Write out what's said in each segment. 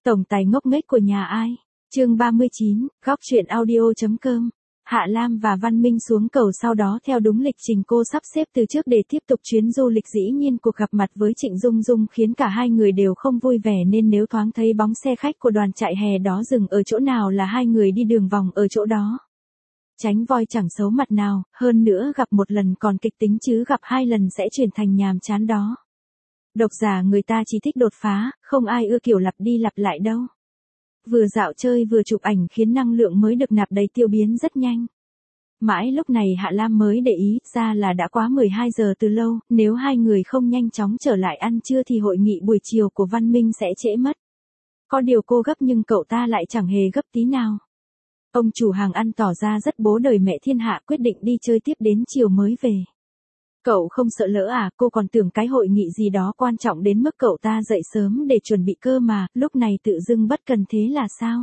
Tổng tài ngốc nghếch của nhà ai? Chương 39, góc truyện audio.com. Hạ Lam và Văn Minh xuống cầu sau đó theo đúng lịch trình cô sắp xếp từ trước để tiếp tục chuyến du lịch. Dĩ nhiên cuộc gặp mặt với Trịnh Dung Dung khiến cả hai người đều không vui vẻ, nên nếu thoáng thấy bóng xe khách của đoàn chạy hè đó dừng ở chỗ nào là hai người đi đường vòng ở chỗ đó. Tránh voi chẳng xấu mặt nào, hơn nữa gặp một lần còn kịch tính chứ gặp hai lần sẽ chuyển thành nhàm chán đó. Độc giả người ta chỉ thích đột phá, không ai ưa kiểu lặp đi lặp lại đâu. Vừa dạo chơi vừa chụp ảnh khiến năng lượng mới được nạp đầy tiêu biến rất nhanh. Mãi lúc này Hạ Lam mới để ý ra là đã quá 12 giờ từ lâu, nếu hai người không nhanh chóng trở lại ăn trưa thì hội nghị buổi chiều của Văn Minh sẽ trễ mất. Có điều cô gấp nhưng cậu ta lại chẳng hề gấp tí nào. Ông chủ hàng ăn tỏ ra rất bố đời mẹ thiên hạ, quyết định đi chơi tiếp đến chiều mới về. Cậu không sợ lỡ à? Cô còn tưởng cái hội nghị gì đó quan trọng đến mức cậu ta dậy sớm để chuẩn bị cơ mà, lúc này tự dưng bất cần thế là sao?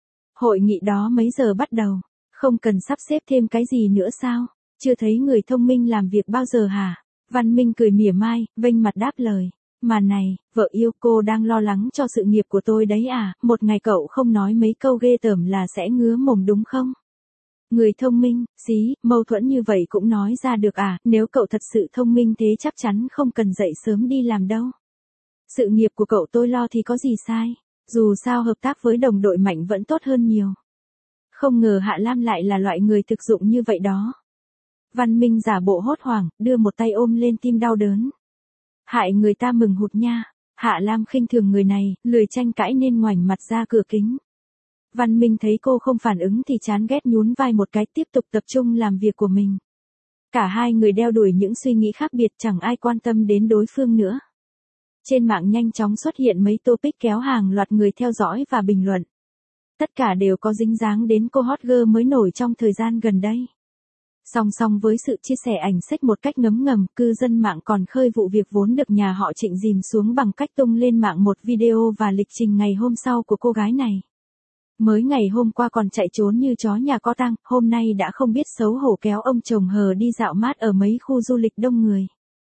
Hội nghị đó mấy giờ bắt đầu? Không cần sắp xếp thêm cái gì nữa sao? Chưa thấy người thông minh làm việc bao giờ hả? Văn Minh cười mỉa mai, vênh mặt đáp lời. Mà này, vợ yêu, cô đang lo lắng cho sự nghiệp của tôi đấy à? Một ngày cậu không nói mấy câu ghê tởm là sẽ ngứa mồm đúng không? Người thông minh, xí, mâu thuẫn như vậy cũng nói ra được à? Nếu cậu thật sự thông minh thế chắc chắn không cần dậy sớm đi làm đâu. Sự nghiệp của cậu tôi lo thì có gì sai? Dù sao hợp tác với đồng đội Mạnh vẫn tốt hơn nhiều. Không ngờ Hạ Lam lại là loại người thực dụng như vậy đó. Văn Minh giả bộ hốt hoảng, đưa một tay ôm lên tim đau đớn. Hại người ta mừng hụt nha. Hạ Lam khinh thường người này, lười tranh cãi nên ngoảnh mặt ra cửa kính. Văn Minh thấy cô không phản ứng thì chán ghét nhún vai một cái, tiếp tục tập trung làm việc của mình. Cả hai người đeo đuổi những suy nghĩ khác biệt, chẳng ai quan tâm đến đối phương nữa. Trên mạng nhanh chóng xuất hiện mấy topic kéo hàng loạt người theo dõi và bình luận. Tất cả đều có dính dáng đến cô hot girl mới nổi trong thời gian gần đây. Song song với sự chia sẻ ảnh xếch một cách ngấm ngầm, cư dân mạng còn khơi vụ việc vốn được nhà họ Trịnh dìm xuống bằng cách tung lên mạng một video và lịch trình ngày hôm sau của cô gái này. Mới ngày hôm qua còn chạy trốn như chó nhà có tang, hôm nay đã không biết xấu hổ kéo ông chồng hờ đi dạo mát ở mấy khu du lịch đông người.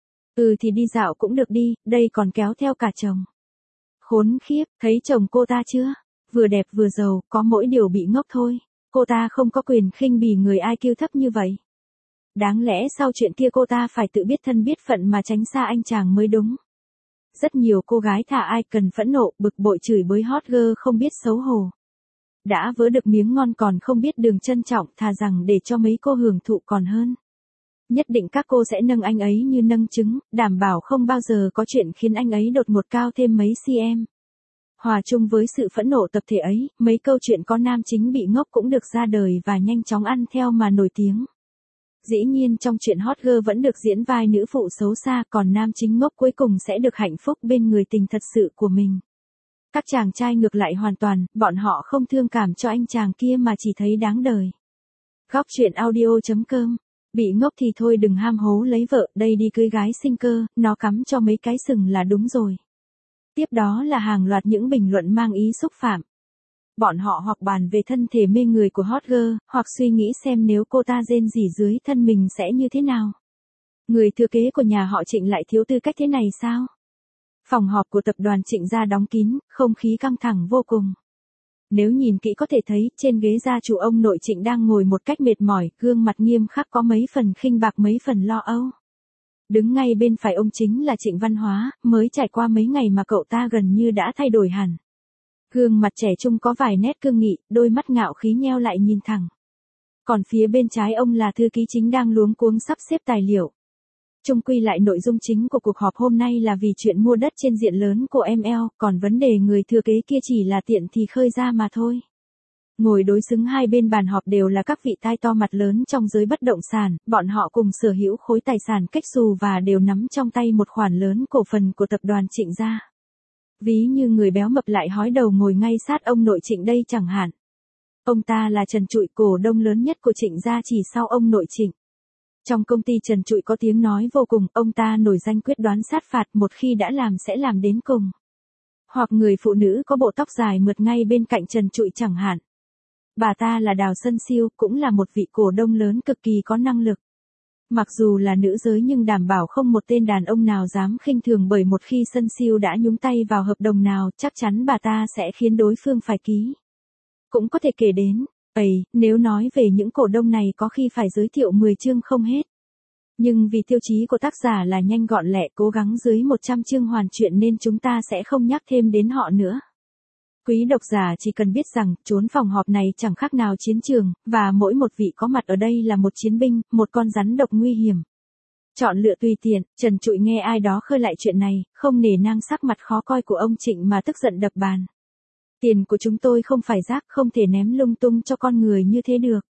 Ừ thì đi dạo cũng được đi, đây còn kéo theo cả chồng. Khốn khiếp, thấy chồng cô ta chưa? Vừa đẹp vừa giàu, có mỗi điều bị ngốc thôi. Cô ta không có quyền khinh bỉ người IQ thấp như vậy. Đáng lẽ sau chuyện kia cô ta phải tự biết thân biết phận mà tránh xa anh chàng mới đúng. Rất nhiều cô gái thà ai cần phẫn nộ, bực bội chửi bới hot girl không biết xấu hổ. Đã vớ được miếng ngon còn không biết đường trân trọng, thà rằng để cho mấy cô hưởng thụ còn hơn. Nhất định các cô sẽ nâng anh ấy như nâng trứng, đảm bảo không bao giờ có chuyện khiến anh ấy đột ngột cao thêm mấy cm. Hòa chung với sự phẫn nộ tập thể ấy, mấy câu chuyện có nam chính bị ngốc cũng được ra đời và nhanh chóng ăn theo mà nổi tiếng. Dĩ nhiên trong chuyện hot girl vẫn được diễn vai nữ phụ xấu xa, còn nam chính ngốc cuối cùng sẽ được hạnh phúc bên người tình thật sự của mình. Các chàng trai ngược lại hoàn toàn, bọn họ không thương cảm cho anh chàng kia mà chỉ thấy đáng đời. Góc truyện audio.com. Bị ngốc thì thôi đừng ham hố lấy vợ, đây đi cưới gái sinh cơ, nó cắm cho mấy cái sừng là đúng rồi. Tiếp đó là hàng loạt những bình luận mang ý xúc phạm. Bọn họ hoặc bàn về thân thể mê người của hot girl, hoặc suy nghĩ xem nếu cô ta rên rỉ dưới thân mình sẽ như thế nào. Người thừa kế của nhà họ Trịnh lại thiếu tư cách thế này sao? Phòng họp của tập đoàn Trịnh gia đóng kín, không khí căng thẳng vô cùng. Nếu nhìn kỹ có thể thấy, trên ghế gia chủ ông nội Trịnh đang ngồi một cách mệt mỏi, gương mặt nghiêm khắc có mấy phần khinh bạc mấy phần lo âu. Đứng ngay bên phải ông chính là Trịnh Văn Hóa, mới trải qua mấy ngày mà cậu ta gần như đã thay đổi hẳn. Gương mặt trẻ trung có vài nét cương nghị, đôi mắt ngạo khí nheo lại nhìn thẳng. Còn phía bên trái ông là thư ký chính đang luống cuống sắp xếp tài liệu. Chung quy lại nội dung chính của cuộc họp hôm nay là vì chuyện mua đất trên diện lớn của ML, còn vấn đề người thừa kế kia chỉ là tiện thì khơi ra mà thôi. Ngồi đối xứng hai bên bàn họp đều là các vị tai to mặt lớn trong giới bất động sản, bọn họ cùng sở hữu khối tài sản cách xù và đều nắm trong tay một khoản lớn cổ phần của tập đoàn Trịnh gia. Ví như người béo mập lại hói đầu ngồi ngay sát ông nội Trịnh đây chẳng hạn. Ông ta là Trần Trụi, cổ đông lớn nhất của Trịnh gia chỉ sau ông nội Trịnh. Trong công ty Trần Trụi có tiếng nói vô cùng, ông ta nổi danh quyết đoán sát phạt, một khi đã làm sẽ làm đến cùng. Hoặc người phụ nữ có bộ tóc dài mượt ngay bên cạnh Trần Trụi chẳng hạn. Bà ta là Đào Sân Siêu, cũng là một vị cổ đông lớn cực kỳ có năng lực. Mặc dù là nữ giới nhưng đảm bảo không một tên đàn ông nào dám khinh thường, bởi một khi Sun Siêu đã nhúng tay vào hợp đồng nào chắc chắn bà ta sẽ khiến đối phương phải ký. Cũng có thể kể đến, nếu nói về những cổ đông này có khi phải giới thiệu 10 chương không hết. Nhưng vì tiêu chí của tác giả là nhanh gọn lẹ, cố gắng dưới 100 chương hoàn truyện nên chúng ta sẽ không nhắc thêm đến họ nữa. Quý độc giả chỉ cần biết rằng, chốn phòng họp này chẳng khác nào chiến trường, và mỗi một vị có mặt ở đây là một chiến binh, một con rắn độc nguy hiểm. Chọn lựa tùy tiện, trần trụi nghe ai đó khơi lại chuyện này, không nể nang sắc mặt khó coi của ông Trịnh mà tức giận đập bàn. Tiền của chúng tôi không phải rác, không thể ném lung tung cho con người như thế được.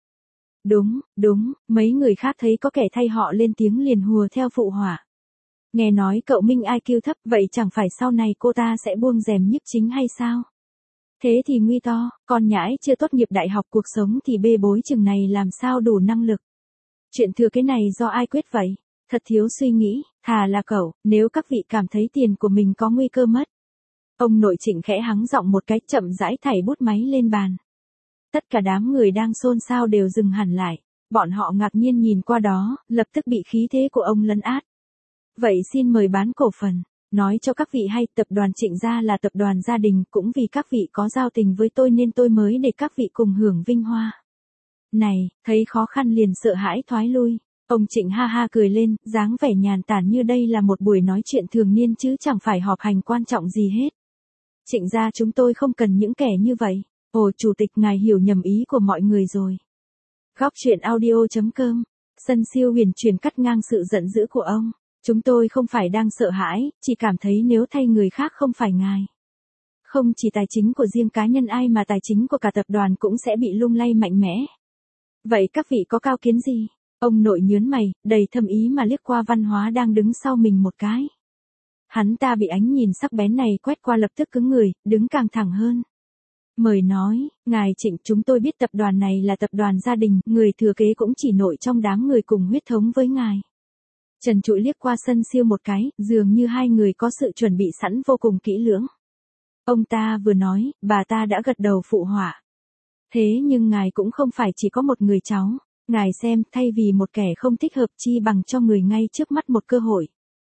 Đúng, mấy người khác thấy có kẻ thay họ lên tiếng liền hùa theo phụ họa. Nghe nói cậu Minh IQ thấp, vậy chẳng phải sau này cô ta sẽ buông rèm nhiếp chính hay sao? Thế thì nguy to, con nhãi chưa tốt nghiệp đại học cuộc sống thì bê bối chừng này làm sao đủ năng lực. Chuyện thừa cái này do ai quyết vậy? Thật thiếu suy nghĩ, thà là cậu, nếu các vị cảm thấy tiền của mình có nguy cơ mất. Ông nội Trịnh khẽ hắng giọng một cái, chậm rãi thảy bút máy lên bàn. Tất cả đám người đang xôn xao đều dừng hẳn lại, bọn họ ngạc nhiên nhìn qua đó, lập tức bị khí thế của ông lấn át. Vậy xin mời bán cổ phần. Nói cho các vị hay, tập đoàn Trịnh gia là tập đoàn gia đình, cũng vì các vị có giao tình với tôi nên tôi mới để các vị cùng hưởng vinh hoa. Này, thấy khó khăn liền sợ hãi thoái lui. Ông Trịnh ha ha cười lên, dáng vẻ nhàn tản như đây là một buổi nói chuyện thường niên chứ chẳng phải họp hành quan trọng gì hết. Trịnh gia chúng tôi không cần những kẻ như vậy. Ồ, chủ tịch ngài hiểu nhầm ý của mọi người rồi. Góc truyện audio.com. Sun Siêu huyền truyền cắt ngang sự giận dữ của ông. Chúng tôi không phải đang sợ hãi, chỉ cảm thấy nếu thay người khác không phải ngài. Không chỉ tài chính của riêng cá nhân ai mà tài chính của cả tập đoàn cũng sẽ bị lung lay mạnh mẽ. Vậy các vị có cao kiến gì? Ông nội nhớn mày, đầy thâm ý mà liếc qua Văn Hóa đang đứng sau mình một cái. Hắn ta bị ánh nhìn sắc bén này quét qua lập tức cứng người, đứng càng thẳng hơn. Mời nói, ngài Trịnh, chúng tôi biết tập đoàn này là tập đoàn gia đình, người thừa kế cũng chỉ nội trong đám người cùng huyết thống với ngài. Trần trụi liếc qua Sun Siêu một cái, dường như hai người có sự chuẩn bị sẵn vô cùng kỹ lưỡng. Ông ta vừa nói, bà ta đã gật đầu phụ họa. Thế nhưng ngài cũng không phải chỉ có một người cháu, ngài xem, thay vì một kẻ không thích hợp chi bằng cho người ngay trước mắt một cơ hội.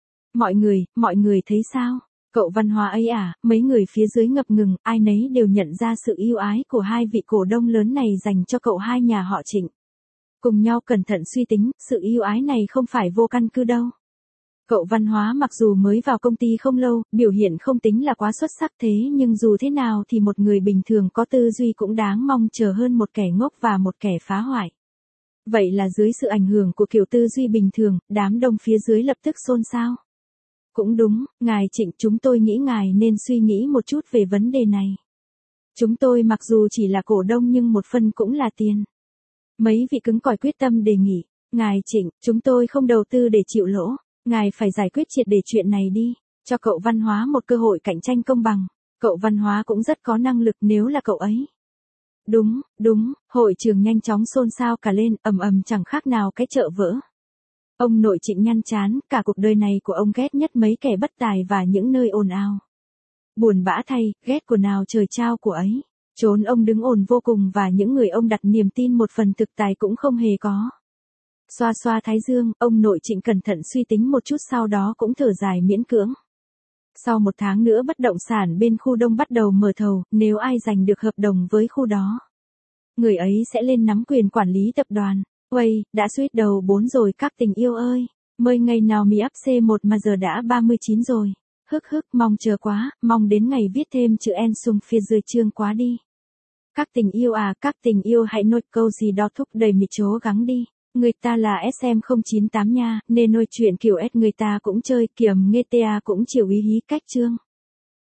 Mọi người thấy sao? Cậu Văn Hóa ấy à? Mấy người phía dưới ngập ngừng, ai nấy đều nhận ra sự yêu ái của hai vị cổ đông lớn này dành cho cậu hai nhà họ Trịnh. Cùng nhau cẩn thận suy tính, sự yêu ái này không phải vô căn cứ đâu. Cậu Văn Hóa mặc dù mới vào công ty không lâu, biểu hiện không tính là quá xuất sắc, thế nhưng dù thế nào thì một người bình thường có tư duy cũng đáng mong chờ hơn một kẻ ngốc và một kẻ phá hoại. Vậy là dưới sự ảnh hưởng của kiểu tư duy bình thường, đám đông phía dưới lập tức xôn xao. Cũng đúng, ngài Trịnh, chúng tôi nghĩ ngài nên suy nghĩ một chút về vấn đề này. Chúng tôi mặc dù chỉ là cổ đông nhưng một phần cũng là tiền. Mấy vị cứng cỏi quyết tâm đề nghị, ngài Trịnh, chúng tôi không đầu tư để chịu lỗ, ngài phải giải quyết triệt để chuyện này đi, cho cậu Văn Hóa một cơ hội cạnh tranh công bằng, cậu Văn Hóa cũng rất có năng lực nếu là cậu ấy. Đúng, hội trường nhanh chóng xôn xao cả lên, ầm chẳng khác nào cái chợ vỡ. Ông nội Trịnh nhăn chán, cả cuộc đời này của ông ghét nhất mấy kẻ bất tài và những nơi ồn ào. Buồn bã thay, ghét của nào trời trao của ấy. Chốn ông đứng ổn vô cùng và những người ông đặt niềm tin một phần thực tài cũng không hề có. Xoa xoa thái dương, ông nội Trịnh cẩn thận suy tính một chút sau đó cũng thở dài miễn cưỡng. Sau 1 tháng nữa bất động sản bên khu Đông bắt đầu mở thầu, nếu ai giành được hợp đồng với khu đó, người ấy sẽ lên nắm quyền quản lý tập đoàn. Uầy, đã suýt đầu 4 rồi các tình yêu ơi. Mới ngày nào mi ấp C1 mà giờ đã 39 rồi. Mong chờ quá, mong đến ngày viết thêm chữ N sung phía dưới chương quá đi. Các tình yêu à, các tình yêu hãy nốt câu gì đó thúc đẩy mi chố gắng đi. Người ta là SM098 nha, nên nôi chuyện kiểu S người ta cũng chơi, kiểm nghe ta cũng chịu ý hí cách chương.